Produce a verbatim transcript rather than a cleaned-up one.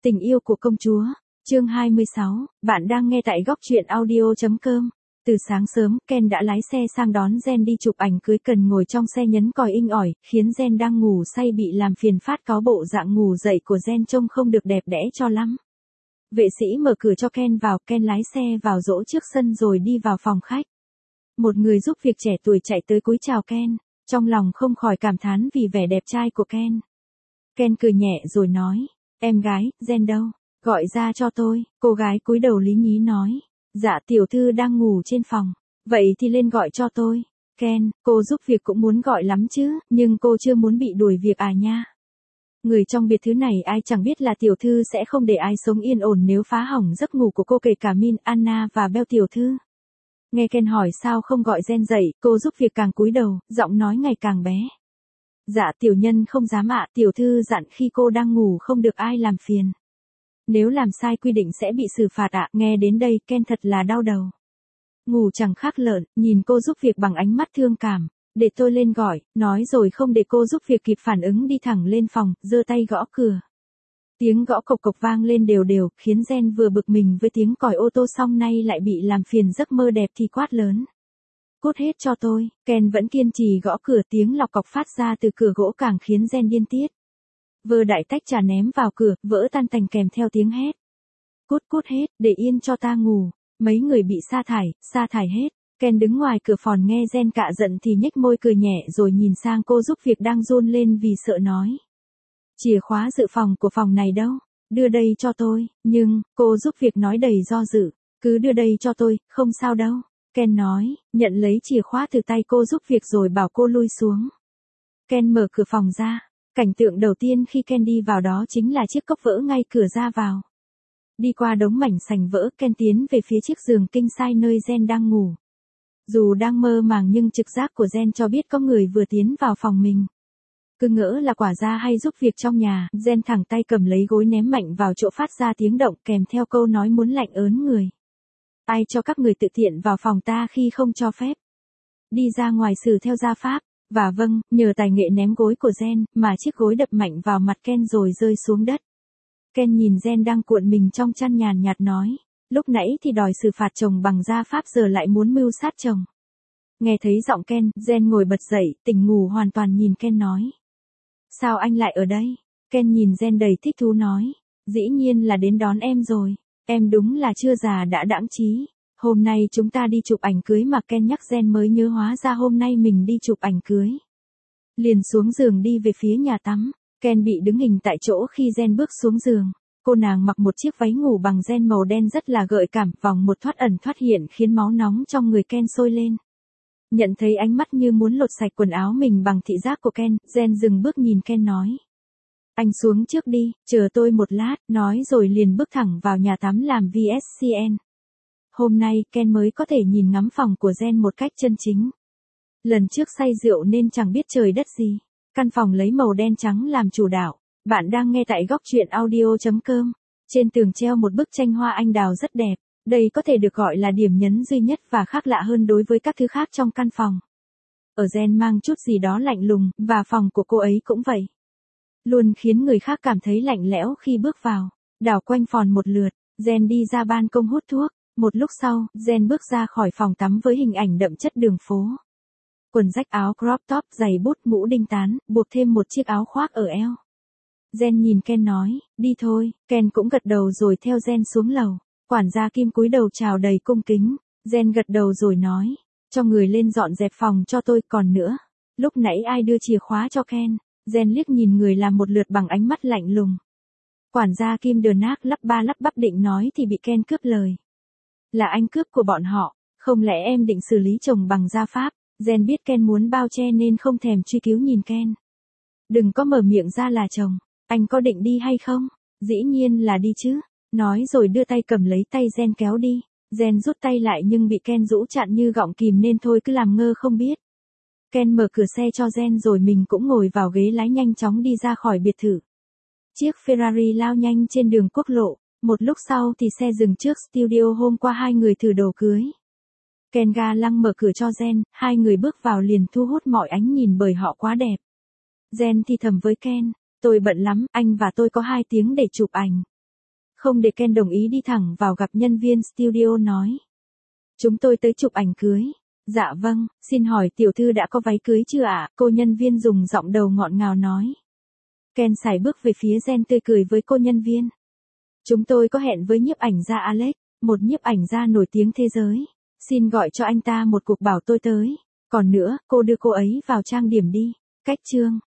Tình yêu của công chúa, chương hai mươi sáu, bạn đang nghe tại góc truyện audio chấm com. Từ sáng sớm, Ken đã lái xe sang đón Jen đi chụp ảnh cưới, cần ngồi trong xe nhấn còi inh ỏi, khiến Jen đang ngủ say bị làm phiền phát có bộ dạng ngủ dậy của Jen trông không được đẹp đẽ cho lắm. Vệ sĩ mở cửa cho Ken vào, Ken lái xe vào dỗ trước sân rồi đi vào phòng khách. Một người giúp việc trẻ tuổi chạy tới cúi chào Ken, trong lòng không khỏi cảm thán vì vẻ đẹp trai của Ken. Ken cười nhẹ rồi nói, em gái, Jen đâu? Gọi ra cho tôi. Cô gái cúi đầu lý nhí nói, dạ tiểu thư đang ngủ trên phòng. Vậy thì lên gọi cho tôi. Ken, cô giúp việc cũng muốn gọi lắm chứ, nhưng cô chưa muốn bị đuổi việc à nha. Người trong biệt thự này ai chẳng biết là tiểu thư sẽ không để ai sống yên ổn nếu phá hỏng giấc ngủ của cô, kể cả Min, Anna và Bell tiểu thư. Nghe Ken hỏi sao không gọi Jen dậy, cô giúp việc càng cúi đầu, giọng nói ngày càng bé. Dạ tiểu nhân không dám ạ, tiểu thư dặn khi cô đang ngủ không được ai làm phiền. Nếu làm sai quy định sẽ bị xử phạt ạ. Nghe đến đây Ken thật là đau đầu. Ngủ chẳng khác lợn, nhìn cô giúp việc bằng ánh mắt thương cảm. Để tôi lên gọi, nói rồi không để cô giúp việc kịp phản ứng đi thẳng lên phòng, giơ tay gõ cửa. Tiếng gõ cộc cộc vang lên đều đều, khiến Jen vừa bực mình với tiếng còi ô tô xong nay lại bị làm phiền giấc mơ đẹp thì quát lớn. Cút hết cho tôi. Ken vẫn kiên trì gõ cửa, tiếng lọc cọc phát ra từ cửa gỗ càng khiến Jen điên tiết. Vơ đại tách trà ném vào cửa, vỡ tan tành kèm theo tiếng hét. Cút cút hết, để yên cho ta ngủ. Mấy người bị sa thải, sa thải hết. Ken đứng ngoài cửa phòng nghe Jen cạ giận thì nhếch môi cười nhẹ rồi nhìn sang cô giúp việc đang run lên vì sợ nói. Chìa khóa dự phòng của phòng này đâu? Đưa đây cho tôi. Nhưng, cô giúp việc nói đầy do dự. Cứ đưa đây cho tôi, không sao đâu. Ken nói, nhận lấy chìa khóa từ tay cô giúp việc rồi bảo cô lui xuống. Ken mở cửa phòng ra. Cảnh tượng đầu tiên khi Ken đi vào đó chính là chiếc cốc vỡ ngay cửa ra vào. Đi qua đống mảnh sành vỡ, Ken tiến về phía chiếc giường king size nơi Jen đang ngủ. Dù đang mơ màng nhưng trực giác của Jen cho biết có người vừa tiến vào phòng mình. Cứ ngỡ là quả gia hay giúp việc trong nhà, Jen thẳng tay cầm lấy gối ném mạnh vào chỗ phát ra tiếng động kèm theo câu nói muốn lạnh ớn người. Ai cho các người tự tiện vào phòng ta khi không cho phép? Đi ra ngoài xử theo gia pháp. Và vâng, nhờ tài nghệ ném gối của Jen, mà chiếc gối đập mạnh vào mặt Ken rồi rơi xuống đất. Ken nhìn Jen đang cuộn mình trong chăn nhàn nhạt nói, lúc nãy thì đòi xử phạt chồng bằng gia pháp giờ lại muốn mưu sát chồng. Nghe thấy giọng Ken, Jen ngồi bật dậy, tỉnh ngủ hoàn toàn nhìn Ken nói. Sao anh lại ở đây? Ken nhìn Jen đầy thích thú nói, dĩ nhiên là đến đón em rồi, em đúng là chưa già đã đãng trí. Hôm nay chúng ta đi chụp ảnh cưới mà. Ken nhắc Jen mới nhớ hóa ra hôm nay mình đi chụp ảnh cưới. Liền xuống giường đi về phía nhà tắm. Ken bị đứng hình tại chỗ khi Jen bước xuống giường. Cô nàng mặc một chiếc váy ngủ bằng ren màu đen rất là gợi cảm, vòng một thoát ẩn thoát hiện khiến máu nóng trong người Ken sôi lên. Nhận thấy ánh mắt như muốn lột sạch quần áo mình bằng thị giác của Ken, Jen dừng bước nhìn Ken nói. Anh xuống trước đi, chờ tôi một lát, nói rồi liền bước thẳng vào nhà tắm làm vê ét xê en. Hôm nay, Ken mới có thể nhìn ngắm phòng của Jen một cách chân chính. Lần trước say rượu nên chẳng biết trời đất gì. Căn phòng lấy màu đen trắng làm chủ đạo. Bạn đang nghe tại góc truyện audio chấm com. Trên tường treo một bức tranh hoa anh đào rất đẹp. Đây có thể được gọi là điểm nhấn duy nhất và khác lạ hơn đối với các thứ khác trong căn phòng. Ở Jen mang chút gì đó lạnh lùng, và phòng của cô ấy cũng vậy. Luôn khiến người khác cảm thấy lạnh lẽo khi bước vào. Đảo quanh phòng một lượt, Jen đi ra ban công hút thuốc. Một lúc sau, Jen bước ra khỏi phòng tắm với hình ảnh đậm chất đường phố. Quần rách, áo crop top, giày bút, mũ đinh tán, buộc thêm một chiếc áo khoác ở eo. Jen nhìn Ken nói, đi thôi. Ken cũng gật đầu rồi theo Jen xuống lầu. Quản gia Kim cúi đầu chào đầy cung kính. Jen gật đầu rồi nói, cho người lên dọn dẹp phòng cho tôi. Còn nữa, lúc nãy ai đưa chìa khóa cho Ken? Jen liếc nhìn người làm một lượt bằng ánh mắt lạnh lùng. Quản gia Kim đờ nác lắp ba lắp bắp định nói thì bị Ken cướp lời. Là anh cướp của bọn họ, không lẽ em định xử lý chồng bằng gia pháp? Jen biết Ken muốn bao che nên không thèm truy cứu nhìn Ken. Đừng có mở miệng ra là chồng, anh có định đi hay không? Dĩ nhiên là đi chứ. Nói rồi đưa tay cầm lấy tay Jen kéo đi. Jen rút tay lại nhưng bị Ken rũ chặn như gọng kìm nên thôi cứ làm ngơ không biết. Ken mở cửa xe cho Jen rồi mình cũng ngồi vào ghế lái nhanh chóng đi ra khỏi biệt thự. Chiếc Ferrari lao nhanh trên đường quốc lộ. Một lúc sau thì xe dừng trước studio hôm qua hai người thử đồ cưới. Ken ga lăng mở cửa cho Jen, hai người bước vào liền thu hút mọi ánh nhìn bởi họ quá đẹp. Jen thì thầm với Ken, tôi bận lắm, anh và tôi có hai tiếng để chụp ảnh. không để Ken đồng ý đi thẳng vào gặp nhân viên studio nói. Chúng tôi tới chụp ảnh cưới. Dạ vâng, xin hỏi tiểu thư đã có váy cưới chưa ạ? Cô nhân viên dùng giọng đầu ngọt ngào nói. Ken sải bước về phía Jen tươi cười với cô nhân viên. Chúng tôi có hẹn với nhiếp ảnh gia Alex, một nhiếp ảnh gia nổi tiếng thế giới. Xin gọi cho anh ta một cuộc bảo tôi tới. Còn nữa, cô đưa cô ấy vào trang điểm đi. Cách chương.